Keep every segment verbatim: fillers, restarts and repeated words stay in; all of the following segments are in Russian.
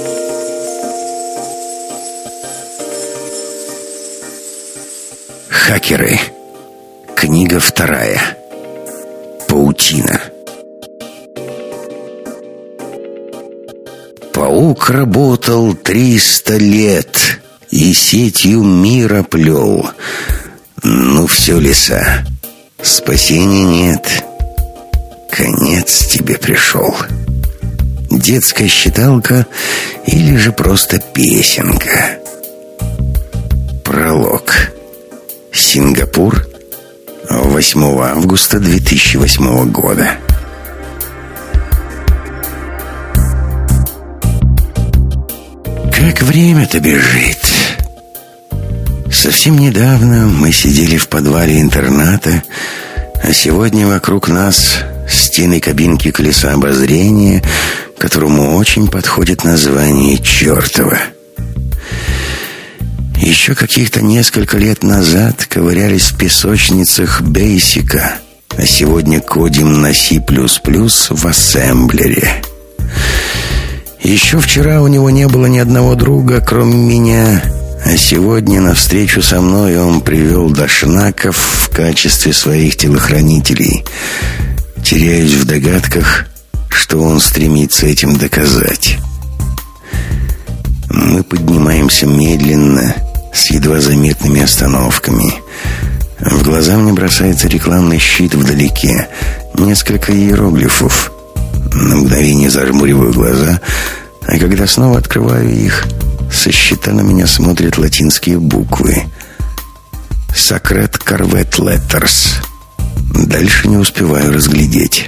Хакеры. Книга вторая. Паутина. Паук работал триста лет и сетью мира плел. Ну все, лиса, спасения нет. Конец тебе пришел. Детская считалка или же просто песенка. Пролог. Сингапур, восьмого августа две тысячи восьмого года. Как время-то бежит. Совсем недавно мы сидели в подвале интерната, а сегодня вокруг нас стены кабинки колеса обозрения, которому очень подходит название «Чёртова». Еще каких-то несколько лет назад ковырялись в песочницах Бейсика, а сегодня кодим на си плюс плюс в ассемблере. Еще вчера у него не было ни одного друга, кроме меня, а сегодня на встречу со мной он привел дошнаков в качестве своих телохранителей. Теряюсь в догадках, что он стремится этим доказать. Мы поднимаемся медленно, с едва заметными остановками. В глаза мне бросается рекламный щит вдалеке, несколько иероглифов. На мгновение зажмуриваю глаза, а когда снова открываю их, со щита на меня смотрят латинские буквы. «Sacred Corvette Letters». Дальше не успеваю разглядеть.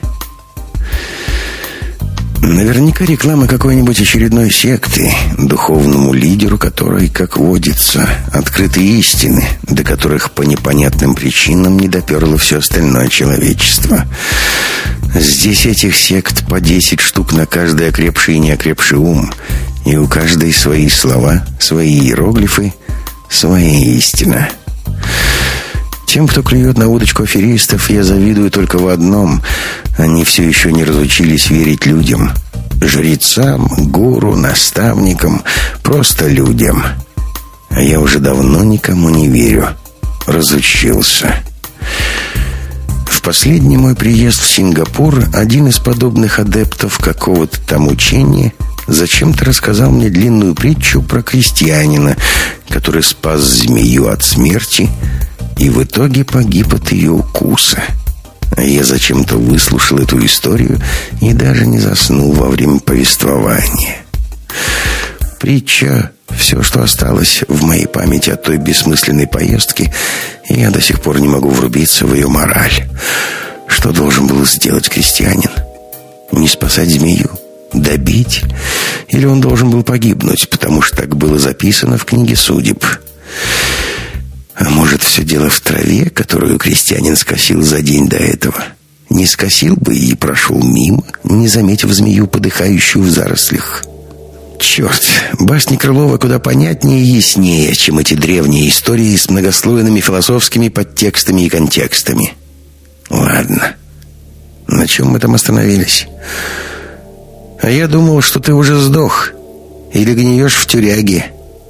Наверняка реклама какой-нибудь очередной секты, духовному лидеру которой, как водится, открыты истины, до которых по непонятным причинам не доперло все остальное человечество. Здесь этих сект по десять штук на каждый окрепший и неокрепший ум, и у каждой свои слова, свои иероглифы, своя истина. Тем, кто клюет на удочку аферистов, я завидую только в одном: они все еще не разучились верить людям. Жрецам, гуру, наставникам, просто людям. А я уже давно никому не верю. Разучился. В последний мой приезд в Сингапур один из подобных адептов какого-то там учения зачем-то рассказал мне длинную притчу про крестьянина, который спас змею от смерти и в итоге погиб от ее укуса. А я зачем-то выслушал эту историю и даже не заснул во время повествования. Притча — все, что осталось в моей памяти от той бессмысленной поездки, и я до сих пор не могу врубиться в ее мораль. Что должен был сделать крестьянин? Не спасать змею? Добить? Или он должен был погибнуть, потому что так было записано в книге судеб? А может, все дело в траве, которую крестьянин скосил за день до этого? Не скосил бы и прошел мимо, не заметив змею, подыхающую в зарослях. Черт, басни Крылова куда понятнее и яснее, чем эти древние истории с многослойными философскими подтекстами и контекстами. Ладно, на чем мы там остановились? А я думал, что ты уже сдох или гниешь в тюряге.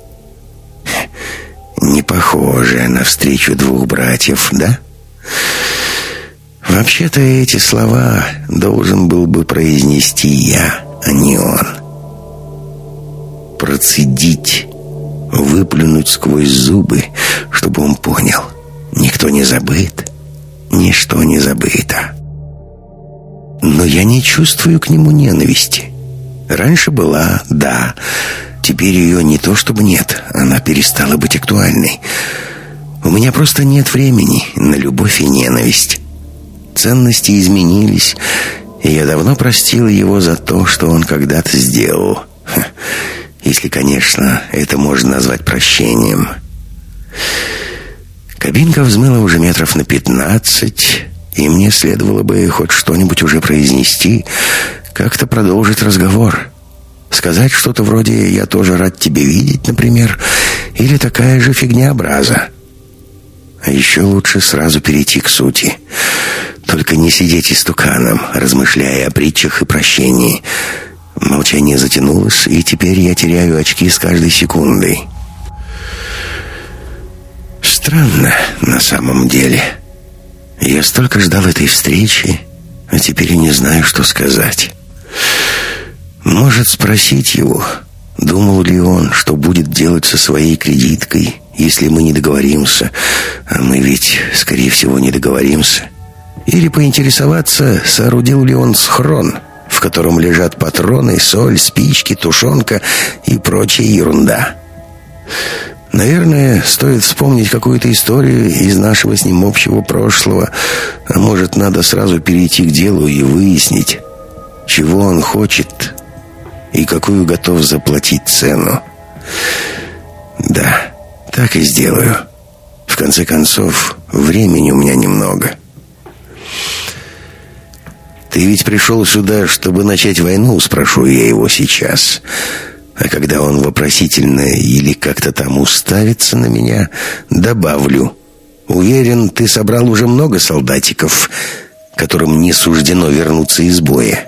Не похоже на встречу двух братьев, да? Вообще-то эти слова должен был бы произнести я, а не он. Процедить, выплюнуть сквозь зубы, чтобы он понял: никто не забыт, ничто не забыто. Но я не чувствую к нему ненависти. Раньше была, да. Теперь ее не то чтобы нет, она перестала быть актуальной. У меня просто нет времени на любовь и ненависть. Ценности изменились, и я давно простил его за то, что он когда-то сделал. Если, конечно, это можно назвать прощением. Кабинка взмыла уже метров на пятнадцать, и мне следовало бы хоть что-нибудь уже произнести, как-то продолжить разговор. Сказать что-то вроде «я тоже рад тебя видеть», например, или такая же фигня-образа. А еще лучше сразу перейти к сути. Только не сидеть истуканом, размышляя о притчах и прощении. Молчание затянулось, и теперь я теряю очки с каждой секундой. Странно на самом деле. Я столько ждал этой встречи, а теперь и не знаю, что сказать. Может, спросить его, думал ли он, что будет делать со своей кредиткой, если мы не договоримся, а мы ведь, скорее всего, не договоримся. Или поинтересоваться, соорудил ли он схрон, в котором лежат патроны, соль, спички, тушенка и прочая ерунда. Наверное, стоит вспомнить какую-то историю из нашего с ним общего прошлого, а может, надо сразу перейти к делу и выяснить, чего он хочет и какую готов заплатить цену. Да, так и сделаю. В конце концов, времени у меня немного. «Ты ведь пришел сюда, чтобы начать войну?» — спрошу я его сейчас. А когда он вопросительно или как-то там уставится на меня, добавлю: «Уверен, ты собрал уже много солдатиков, которым не суждено вернуться из боя».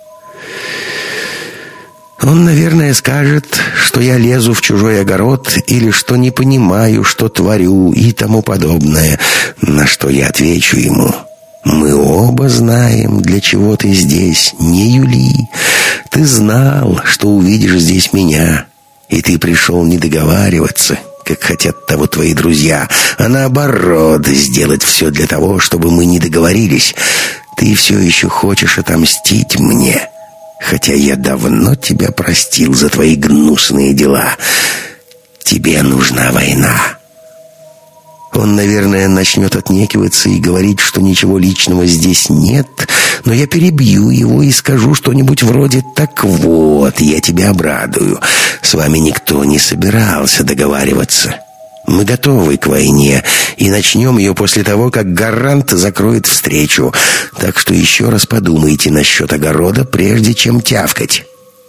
Он, наверное, скажет, что я лезу в чужой огород или что не понимаю, что творю и тому подобное, на что я отвечу ему: «Мы оба знаем, для чего ты здесь, не юли. Ты знал, что увидишь здесь меня, и ты пришел не договариваться, как хотят того твои друзья, а наоборот, сделать все для того, чтобы мы не договорились. Ты все еще хочешь отомстить мне, хотя я давно тебя простил за твои гнусные дела. Тебе нужна война». Он, наверное, начнет отнекиваться и говорить, что ничего личного здесь нет, но я перебью его и скажу что-нибудь вроде: «Так вот, я тебя обрадую. С вами никто не собирался договариваться. Мы готовы к войне и начнем ее после того, как гарант закроет встречу. Так что еще раз подумайте насчет огорода, прежде чем тявкать».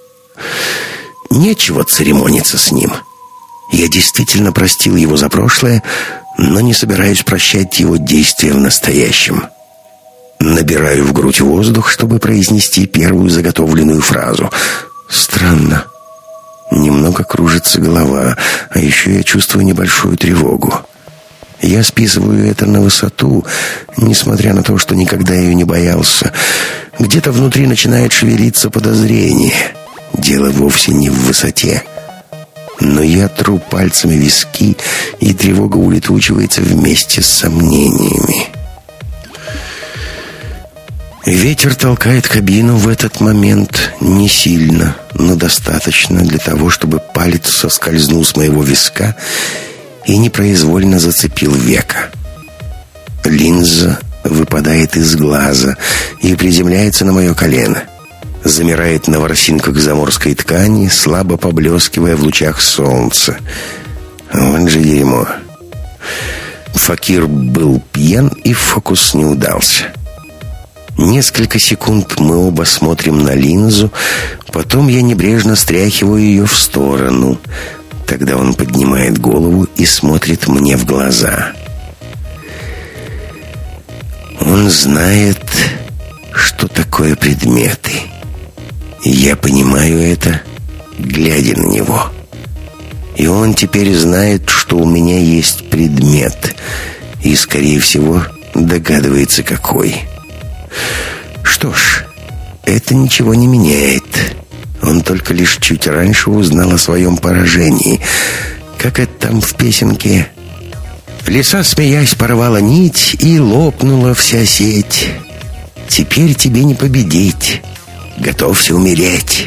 Нечего церемониться с ним. Я действительно простил его за прошлое, но не собираюсь прощать его действия в настоящем. Набираю в грудь воздух, чтобы произнести первую заготовленную фразу. Странно. Немного кружится голова, а еще я чувствую небольшую тревогу. Я списываю это на высоту, несмотря на то, что никогда ее не боялся. Где-то внутри начинает шевелиться подозрение. Дело вовсе не в высоте. Но я тру пальцами виски, и тревога улетучивается вместе с сомнениями. Ветер толкает кабину в этот момент не сильно, но достаточно для того, чтобы палец соскользнул с моего виска и непроизвольно зацепил веко. Линза выпадает из глаза и приземляется на мое колено. Замирает на ворсинках заморской ткани, слабо поблескивая в лучах солнца. Вот же дерьмо. Факир был пьян, и фокус не удался. Несколько секунд мы оба смотрим на линзу, потом я небрежно стряхиваю ее в сторону. Тогда он поднимает голову и смотрит мне в глаза. Он знает, что такое предметы. Я понимаю это, глядя на него. И он теперь знает, что у меня есть предмет, и, скорее всего, догадывается, какой. Что ж, это ничего не меняет. Он только лишь чуть раньше узнал о своем поражении. Как это там в песенке? «Лиса, смеясь, порвала нить, и лопнула вся сеть. Теперь тебе не победить. Готовься умереть».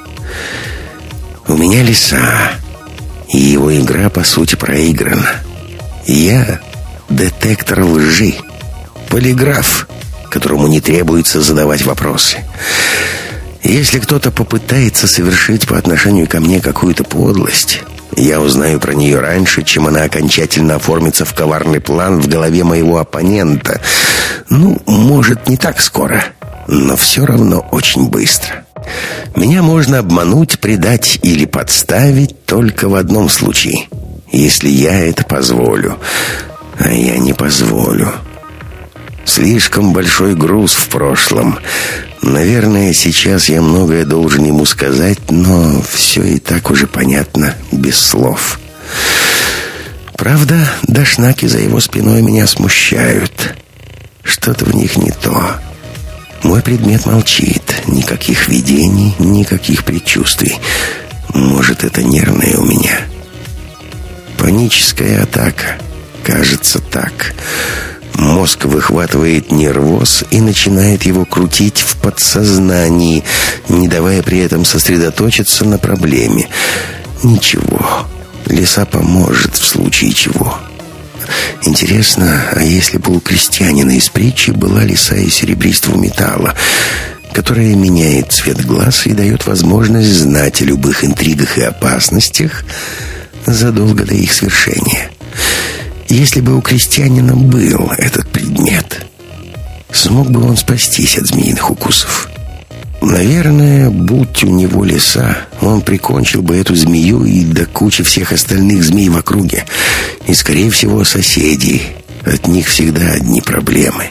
У меня лиса, и его игра, по сути, проиграна. Я детектор лжи, полиграф, которому не требуется задавать вопросы. Если кто-то попытается совершить по отношению ко мне какую-то подлость, я узнаю про нее раньше, чем она окончательно оформится в коварный план в голове моего оппонента. Ну, может, не так скоро, но все равно очень быстро. Меня можно обмануть, предать или подставить только в одном случае, если я это позволю. А я не позволю. Слишком большой груз в прошлом. Наверное, сейчас я многое должен ему сказать, но все и так уже понятно, без слов. Правда, дошнаки за его спиной меня смущают. Что-то в них не то. Мой предмет молчит. Никаких видений, никаких предчувствий. Может, это нервное у меня. Паническая атака. Кажется, так. Мозг выхватывает нервоз и начинает его крутить в подсознании, не давая при этом сосредоточиться на проблеме. Ничего. Лиса поможет в случае чего. Интересно, а если бы у крестьянина из притчи была лиса из серебристого металла, которая меняет цвет глаз и дает возможность знать о любых интригах и опасностях задолго до их свершения? Если бы у крестьянина был этот предмет, смог бы он спастись от змеиных укусов? Наверное, будь у него лиса, он прикончил бы эту змею и до кучи всех остальных змей в округе. И, скорее всего, соседей. От них всегда одни проблемы.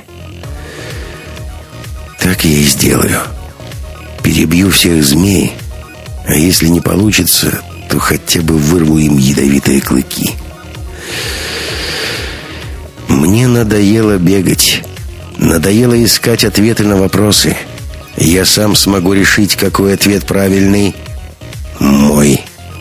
Так я и сделаю. Перебью всех змей, а если не получится, то хотя бы вырву им ядовитые клыки. Мне надоело бегать. Надоело искать ответы на вопросы. Я сам смогу решить, какой ответ правильный. Мой.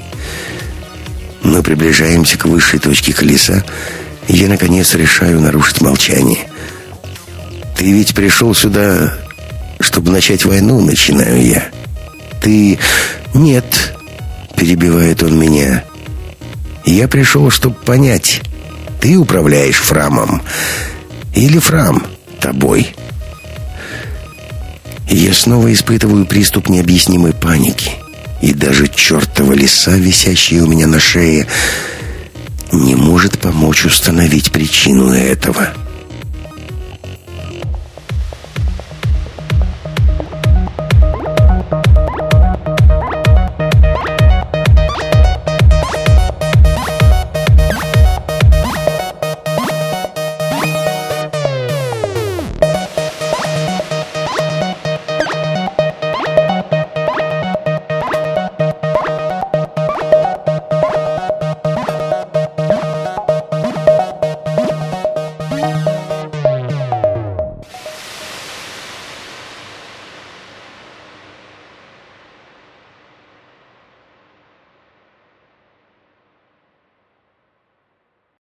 Мы приближаемся к высшей точке колеса, и я, наконец, решаю нарушить молчание. «Ты ведь пришел сюда, чтобы начать войну?» — начинаю я. «Ты...» «Нет», — перебивает он меня. «Я пришел, чтобы понять, ты управляешь Фрамом или Фрам тобой?» Я снова испытываю приступ необъяснимой паники. И даже чертова лиса, висящая у меня на шее, не может помочь установить причину этого. Bye.